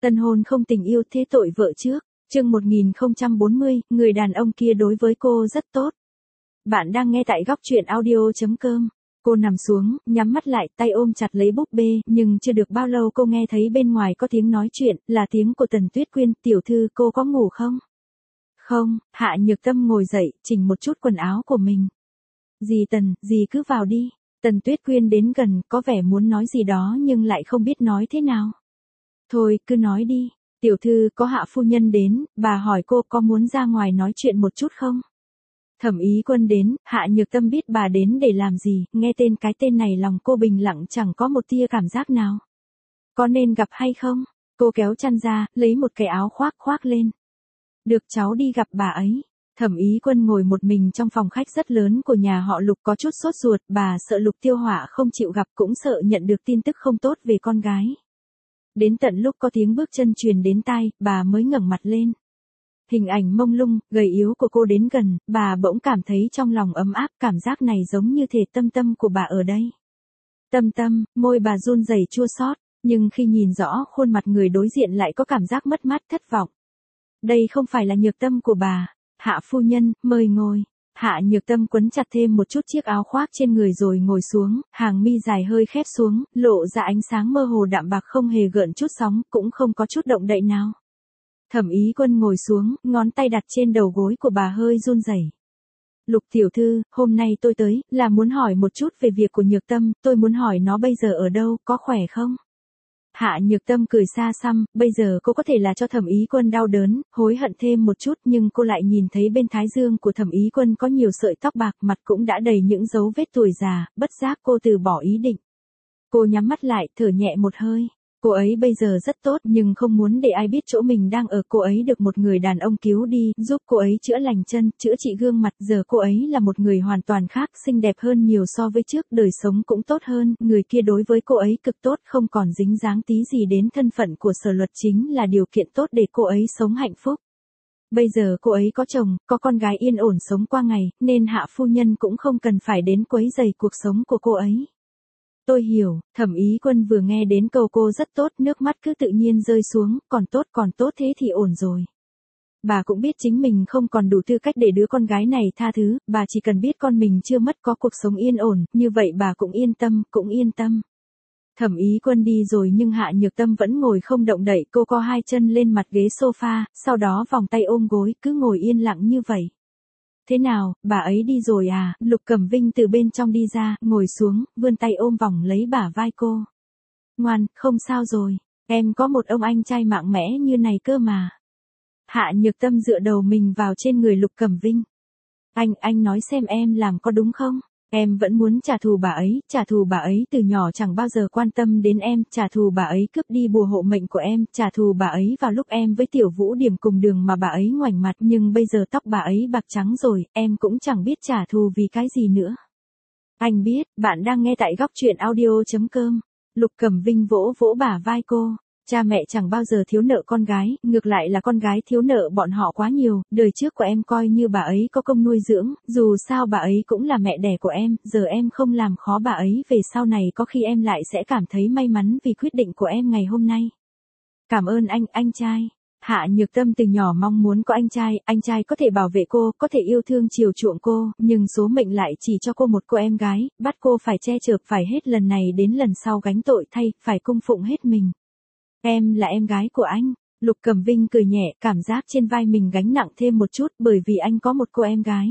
Tân hôn không tình yêu thế tội vợ trước. Chương 1040, người đàn ông kia đối với cô rất tốt. Bạn đang nghe tại góc truyện audio.com. Cô nằm xuống, nhắm mắt lại, tay ôm chặt lấy búp bê, nhưng chưa được bao lâu cô nghe thấy bên ngoài có tiếng nói chuyện, là tiếng của Tần Tuyết Quyên. Tiểu thư, cô có ngủ không? Không. Hạ Nhược Tâm ngồi dậy, chỉnh một chút quần áo của mình. Dì Tần, dì cứ vào đi. Tần Tuyết Quyên đến gần, có vẻ muốn nói gì đó nhưng lại không biết nói thế nào. Thôi, cứ nói đi. Tiểu thư, có Hạ phu nhân đến, bà hỏi cô có muốn ra ngoài nói chuyện một chút không? Thẩm Ý Quân đến. Hạ Nhược Tâm biết bà đến để làm gì, nghe cái tên này lòng cô bình lặng chẳng có một tia cảm giác nào. Có nên gặp hay không? Cô kéo chăn ra, lấy một cái áo khoác lên. Được, cháu đi gặp bà ấy. Thẩm Ý Quân ngồi một mình trong phòng khách rất lớn của nhà họ Lục, có chút sốt ruột, bà sợ Lục Tiêu Hỏa không chịu gặp, cũng sợ nhận được tin tức không tốt về con gái. Đến tận lúc có tiếng bước chân truyền đến tai, bà mới ngẩng mặt lên. Hình ảnh mông lung, gầy yếu của cô đến gần, bà bỗng cảm thấy trong lòng ấm áp, cảm giác này giống như thể Tâm của bà ở đây. Tâm, môi bà run rẩy chua xót, nhưng khi nhìn rõ khuôn mặt người đối diện lại có cảm giác mất mát thất vọng. Đây không phải là Nhược Tâm của bà. Hạ phu nhân, mời ngồi. Hạ Nhược Tâm quấn chặt thêm một chút chiếc áo khoác trên người rồi ngồi xuống, hàng mi dài hơi khép xuống, lộ ra ánh sáng mơ hồ đạm bạc không hề gợn chút sóng, cũng không có chút động đậy nào. Thẩm Ý Quân ngồi xuống, ngón tay đặt trên đầu gối của bà hơi run rẩy. Lục tiểu thư, hôm nay tôi tới, là muốn hỏi một chút về việc của Nhược Tâm, tôi muốn hỏi nó bây giờ ở đâu, có khỏe không? Hạ Nhược Tâm cười xa xăm, bây giờ cô có thể là cho Thẩm Ý Quân đau đớn, hối hận thêm một chút, nhưng cô lại nhìn thấy bên thái dương của Thẩm Ý Quân có nhiều sợi tóc bạc, mặt cũng đã đầy những dấu vết tuổi già, bất giác cô từ bỏ ý định. Cô nhắm mắt lại, thở nhẹ một hơi. Cô ấy bây giờ rất tốt nhưng không muốn để ai biết chỗ mình đang ở. Cô ấy được một người đàn ông cứu đi, giúp cô ấy chữa lành chân, chữa trị gương mặt. Giờ cô ấy là một người hoàn toàn khác, xinh đẹp hơn nhiều so với trước, đời sống cũng tốt hơn. Người kia đối với cô ấy cực tốt, không còn dính dáng tí gì đến thân phận của Sở Luật, chính là điều kiện tốt để cô ấy sống hạnh phúc. Bây giờ cô ấy có chồng, có con gái yên ổn sống qua ngày, nên Hạ phu nhân cũng không cần phải đến quấy rầy cuộc sống của cô ấy. Tôi hiểu. Thẩm Ý Quân vừa nghe đến câu cô rất tốt, nước mắt cứ tự nhiên rơi xuống, còn tốt thế thì ổn rồi. Bà cũng biết chính mình không còn đủ tư cách để đứa con gái này tha thứ, bà chỉ cần biết con mình chưa mất, có cuộc sống yên ổn, như vậy bà cũng yên tâm. Thẩm Ý Quân đi rồi nhưng Hạ Nhược Tâm vẫn ngồi không động đậy, cô co hai chân lên mặt ghế sofa, sau đó vòng tay ôm gối, cứ ngồi yên lặng như vậy. Thế nào, bà ấy đi rồi à? Lục Cẩm Vinh từ bên trong đi ra, ngồi xuống, vươn tay ôm vòng lấy bả vai cô. Ngoan, không sao rồi, em có một ông anh trai mạnh mẽ như này cơ mà. Hạ Nhược Tâm dựa đầu mình vào trên người Lục Cẩm Vinh. Anh nói xem em làm có đúng không? Em vẫn muốn trả thù bà ấy từ nhỏ chẳng bao giờ quan tâm đến em, trả thù bà ấy cướp đi bùa hộ mệnh của em, trả thù bà ấy vào lúc em với Tiểu Vũ Điểm cùng đường mà bà ấy ngoảnh mặt, nhưng bây giờ tóc bà ấy bạc trắng rồi, em cũng chẳng biết trả thù vì cái gì nữa. Anh biết, bạn đang nghe tại góc truyện audio.com. Lục Cẩm Vinh vỗ vỗ bả vai cô. Cha mẹ chẳng bao giờ thiếu nợ con gái, ngược lại là con gái thiếu nợ bọn họ quá nhiều, đời trước của em coi như bà ấy có công nuôi dưỡng, dù sao bà ấy cũng là mẹ đẻ của em, giờ em không làm khó bà ấy, về sau này có khi em lại sẽ cảm thấy may mắn vì quyết định của em ngày hôm nay. Cảm ơn anh trai. Hạ Nhược Tâm từ nhỏ mong muốn có anh trai có thể bảo vệ cô, có thể yêu thương chiều chuộng cô, nhưng số mệnh lại chỉ cho cô một cô em gái, bắt cô phải che chở, phải hết lần này đến lần sau gánh tội thay, phải cung phụng hết mình. Em là em gái của anh. Lục Cẩm Vinh cười nhẹ, cảm giác trên vai mình gánh nặng thêm một chút, bởi vì anh có một cô em gái.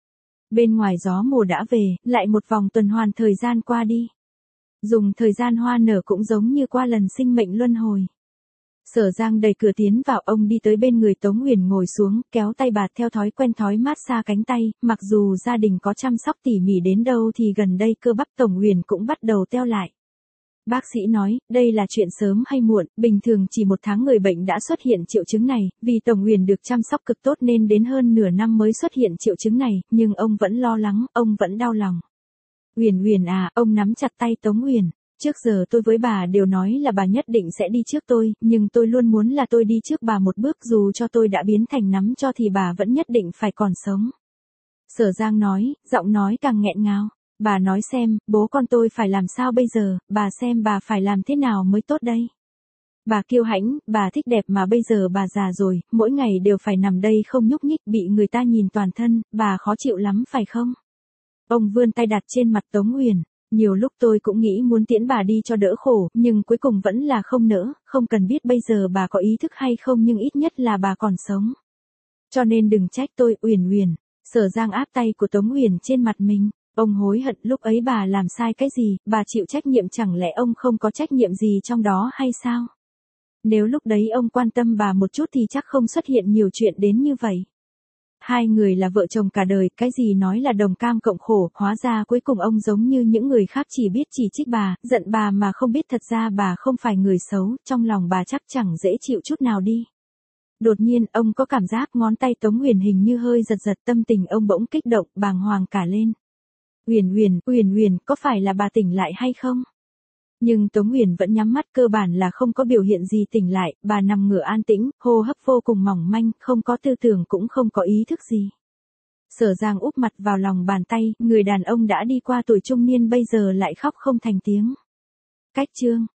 Bên ngoài gió mùa đã về, lại một vòng tuần hoàn thời gian qua đi. Dùng thời gian hoa nở cũng giống như qua lần sinh mệnh luân hồi. Sở Giang đẩy cửa tiến vào, ông đi tới bên người Tống Huyền ngồi xuống, kéo tay bà theo thói quen mát xa cánh tay, mặc dù gia đình có chăm sóc tỉ mỉ đến đâu thì gần đây cơ bắp Tổng Huyền cũng bắt đầu teo lại. Bác sĩ nói, đây là chuyện sớm hay muộn, bình thường chỉ 1 tháng người bệnh đã xuất hiện triệu chứng này, vì Tổng Huyền được chăm sóc cực tốt nên đến hơn nửa năm mới xuất hiện triệu chứng này, nhưng ông vẫn lo lắng, ông vẫn đau lòng. Huyền à, ông nắm chặt tay Tống Huyền. Trước giờ tôi với bà đều nói là bà nhất định sẽ đi trước tôi, nhưng tôi luôn muốn là tôi đi trước bà một bước, dù cho tôi đã biến thành nắm cho thì bà vẫn nhất định phải còn sống. Sở Giang nói, giọng nói càng nghẹn ngào. Bà nói xem, bố con tôi phải làm sao bây giờ, bà xem bà phải làm thế nào mới tốt đây. Bà kiêu hãnh, bà thích đẹp mà bây giờ bà già rồi, mỗi ngày đều phải nằm đây không nhúc nhích bị người ta nhìn toàn thân, bà khó chịu lắm phải không? Ông vươn tay đặt trên mặt Tống Uyển, nhiều lúc tôi cũng nghĩ muốn tiễn bà đi cho đỡ khổ, nhưng cuối cùng vẫn là không nỡ, không cần biết bây giờ bà có ý thức hay không nhưng ít nhất là bà còn sống. Cho nên đừng trách tôi, Uyển Uyển. Sở Giang áp tay của Tống Uyển trên mặt mình, ông hối hận lúc ấy bà làm sai cái gì, bà chịu trách nhiệm chẳng lẽ ông không có trách nhiệm gì trong đó hay sao? Nếu lúc đấy ông quan tâm bà một chút thì chắc không xuất hiện nhiều chuyện đến như vậy. Hai người là vợ chồng cả đời, cái gì nói là đồng cam cộng khổ, hóa ra cuối cùng ông giống như những người khác chỉ biết chỉ trích bà, giận bà mà không biết thật ra bà không phải người xấu, trong lòng bà chắc chẳng dễ chịu chút nào đi. Đột nhiên, ông có cảm giác ngón tay Tống Uyển hình như hơi giật giật, tâm tình ông bỗng kích động, bàng hoàng cả lên. Uyển Uyển, có phải là bà tỉnh lại hay không? Nhưng Tống Uyển vẫn nhắm mắt, cơ bản là không có biểu hiện gì tỉnh lại, bà nằm ngửa an tĩnh, hô hấp vô cùng mỏng manh, không có tư tưởng cũng không có ý thức gì. Sở Giang úp mặt vào lòng bàn tay, người đàn ông đã đi qua tuổi trung niên bây giờ lại khóc không thành tiếng. Cách chương